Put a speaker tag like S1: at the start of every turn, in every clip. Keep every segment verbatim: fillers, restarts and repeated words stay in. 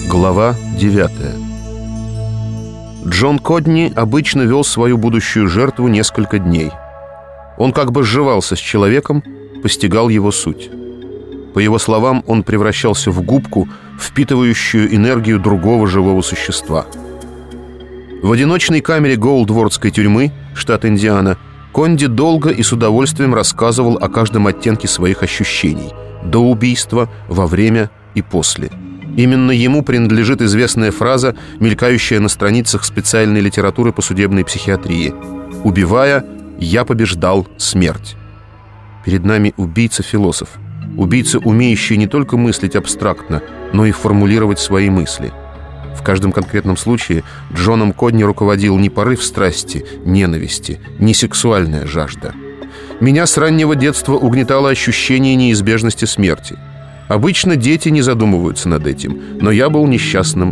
S1: Глава девятая. Джон Кодни обычно вел свою будущую жертву несколько дней. Он как бы сживался с человеком, постигал его суть. По его словам, он превращался в губку, впитывающую энергию другого живого существа. В одиночной камере Голдвордской тюрьмы, штат Индиана, Конди долго и с удовольствием рассказывал о каждом оттенке своих ощущений до убийства, во время и после. Именно ему принадлежит известная фраза, мелькающая на страницах специальной литературы по судебной психиатрии: «Убивая, я побеждал смерть». Перед нами убийца-философ. Убийца, умеющий не только мыслить абстрактно, но и формулировать свои мысли. В каждом конкретном случае Джоном Кодни руководил не порыв страсти, ненависти, не сексуальная жажда. Меня с раннего детства угнетало ощущение неизбежности смерти. Обычно дети не задумываются над этим, но я был несчастным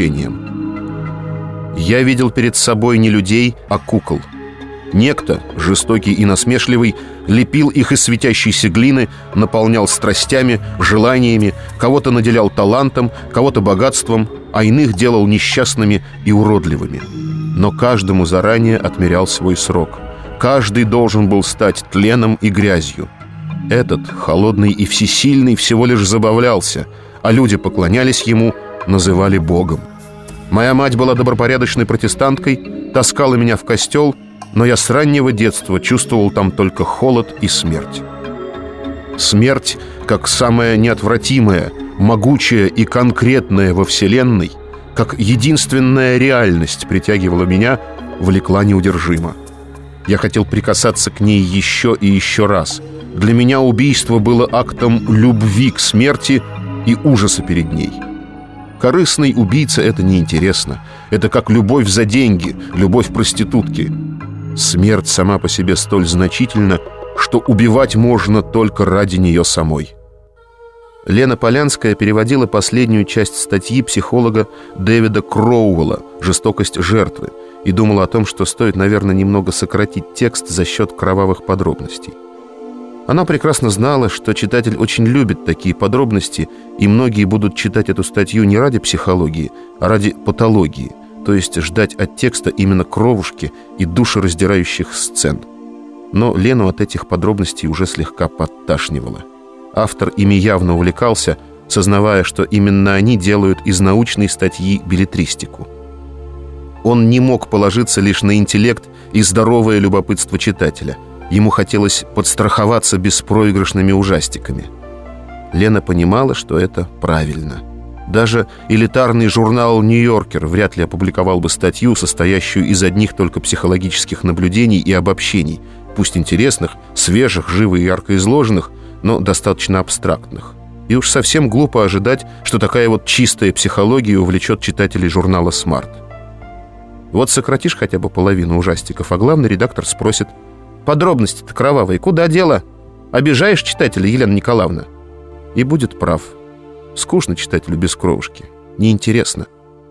S1: исключением. Я видел перед собой не людей, а кукол. Некто, жестокий и насмешливый, лепил их из светящейся глины, наполнял страстями, желаниями, кого-то наделял талантом, кого-то богатством, а иных делал несчастными и уродливыми. Но каждому заранее отмерял свой срок. Каждый должен был стать тленом и грязью. Этот, холодный и всесильный, всего лишь забавлялся, а люди поклонялись ему, называли Богом. Моя мать была добропорядочной протестанткой, таскала меня в костел, но я с раннего детства чувствовал там только холод и смерть. Смерть, как самая неотвратимая, могучая и конкретная во Вселенной, как единственная реальность притягивала меня, влекла неудержимо. Я хотел прикасаться к ней еще и еще раз. Для меня убийство было актом любви к смерти и ужаса перед ней. Корыстный убийца — это неинтересно. Это как любовь за деньги, любовь проститутки. Смерть сама по себе столь значительна, что убивать можно только ради нее самой. Лена Полянская переводила последнюю часть статьи психолога Дэвида Кроуэлла «Жестокость жертвы» и думала о том, что стоит, наверное, немного сократить текст за счет кровавых подробностей. Она прекрасно знала, что читатель очень любит такие подробности, и многие будут читать эту статью не ради психологии, а ради патологии, то есть ждать от текста именно кровушки и душераздирающих сцен. Но Лену от этих подробностей уже слегка подташнивало. Автор ими явно увлекался, сознавая, что именно они делают из научной статьи беллетристику. Он не мог положиться лишь на интеллект и здоровое любопытство читателя. Ему хотелось подстраховаться беспроигрышными ужастиками. Лена понимала, что это правильно. Даже элитарный журнал «Нью-Йоркер» вряд ли опубликовал бы статью, состоящую из одних только психологических наблюдений и обобщений, пусть интересных, свежих, живо и ярко изложенных, но достаточно абстрактных. И уж совсем глупо ожидать, что такая вот чистая психология увлечет читателей журнала «Смарт». Вот сократишь хотя бы половину ужастиков, а главный редактор спросит: «Подробности-то кровавые, куда дело? Обижаешь читателя, Елена Николаевна?» И будет прав. Скучно читателю без кровушки. Неинтересно.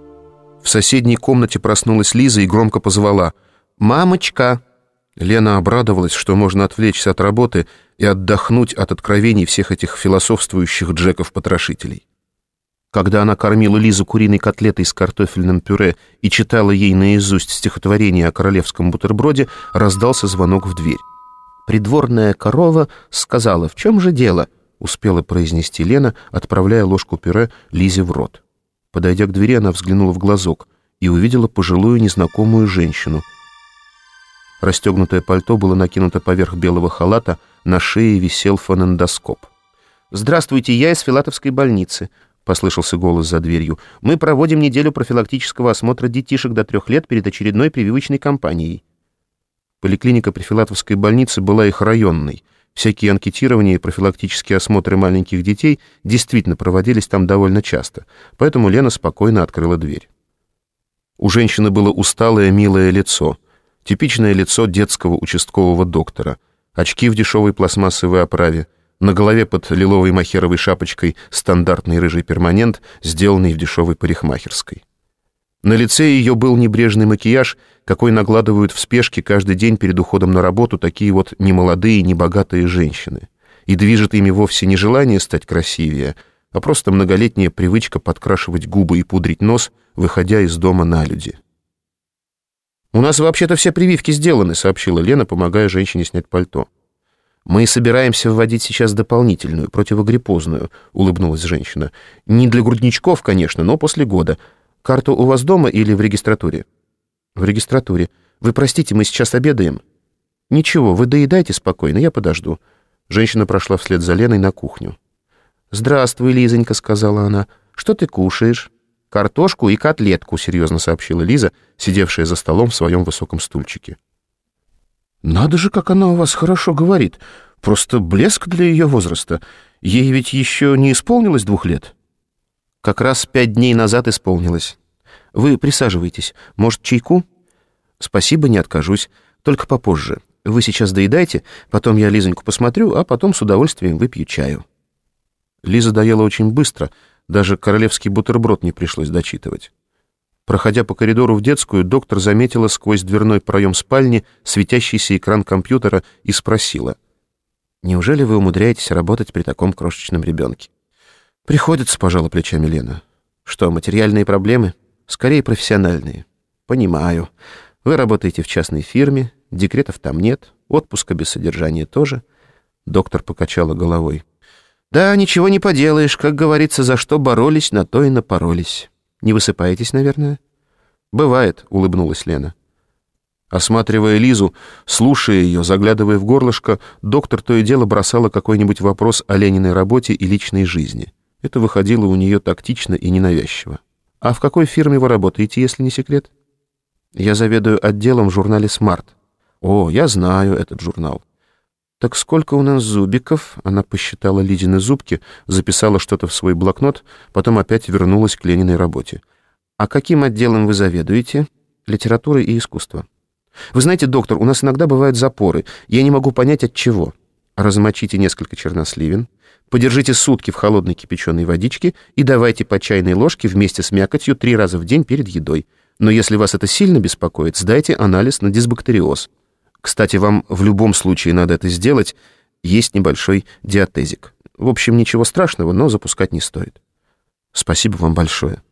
S1: В соседней комнате проснулась Лиза и громко позвала: «Мамочка!» Лена обрадовалась, что можно отвлечься от работы и отдохнуть от откровений всех этих философствующих Джеков-потрошителей. Когда она кормила Лизу куриной котлетой с картофельным пюре и читала ей наизусть стихотворение о королевском бутерброде, раздался звонок в дверь. «Придворная корова сказала: в чем же дело?» — успела произнести Лена, отправляя ложку пюре Лизе в рот. Подойдя к двери, она взглянула в глазок и увидела пожилую незнакомую женщину. Расстегнутое пальто было накинуто поверх белого халата, на шее висел фонендоскоп. «Здравствуйте, я из Филатовской больницы», — послышался голос за дверью. «Мы проводим неделю профилактического осмотра детишек до трех лет перед очередной прививочной кампанией». Поликлиника при Филатовской больнице была их районной. Всякие анкетирования и профилактические осмотры маленьких детей действительно проводились там довольно часто, поэтому Лена спокойно открыла дверь. У женщины было усталое, милое лицо. Типичное лицо детского участкового доктора. Очки в дешевой пластмассовой оправе. На голове под лиловой мохеровой шапочкой стандартный рыжий перманент, сделанный в дешевой парикмахерской. На лице ее был небрежный макияж, какой накладывают в спешке каждый день перед уходом на работу такие вот немолодые, небогатые женщины. И движет ими вовсе не желание стать красивее, а просто многолетняя привычка подкрашивать губы и пудрить нос, выходя из дома налюди. «У нас вообще-то все прививки сделаны», — сообщила Лена, помогая женщине снять пальто. «Мы собираемся вводить сейчас дополнительную, противогриппозную», — улыбнулась женщина. «Не для грудничков, конечно, но после года. Карта у вас дома или в регистратуре?» «В регистратуре. Вы простите, мы сейчас обедаем». «Ничего, вы доедайте спокойно, я подожду». Женщина прошла вслед за Леной на кухню. «Здравствуй, Лизонька», — сказала она. «Что ты кушаешь?» «Картошку и котлетку», — серьезно сообщила Лиза, сидевшая за столом в своем высоком стульчике. «Надо же, как она у вас хорошо говорит. Просто блеск для ее возраста. Ей ведь еще не исполнилось двух лет?» «Как раз пять дней назад исполнилось. Вы присаживайтесь. Может, чайку?» «Спасибо, не откажусь. Только попозже. Вы сейчас доедайте, потом я Лизоньку посмотрю, а потом с удовольствием выпью чаю». Лиза доела очень быстро, даже королевский бутерброд не пришлось дочитывать. Проходя по коридору в детскую, доктор заметила сквозь дверной проем спальни светящийся экран компьютера и спросила: «Неужели вы умудряетесь работать при таком крошечном ребенке?» «Приходится», — пожала плечами Лена. «Что, материальные проблемы?» «Скорее профессиональные». «Понимаю. Вы работаете в частной фирме, декретов там нет, отпуска без содержания тоже». Доктор покачала головой. «Да, ничего не поделаешь, как говорится, за что боролись, на то и напоролись. Не высыпаетесь, наверное?» «Бывает», — улыбнулась Лена. Осматривая Лизу, слушая ее, заглядывая в горлышко, доктор то и дело бросала какой-нибудь вопрос о Лениной работе и личной жизни. Это выходило у нее тактично и ненавязчиво. «А в какой фирме вы работаете, если не секрет?» «Я заведую отделом в журнале «Смарт». «О, я знаю этот журнал». «Так сколько у нас зубиков?» Она посчитала Лизины зубки, записала что-то в свой блокнот, потом опять вернулась к Лениной работе. «А каким отделом вы заведуете?» «Литература и искусство». «Вы знаете, доктор, у нас иногда бывают запоры. Я не могу понять, от чего. Размочите несколько черносливин, подержите сутки в холодной кипяченой водичке и давайте по чайной ложке вместе с мякотью три раза в день перед едой. Но если вас это сильно беспокоит, сдайте анализ на дисбактериоз. Кстати, вам в любом случае надо это сделать. Есть небольшой диатезик. В общем, ничего страшного, но запускать не стоит». «Спасибо вам большое».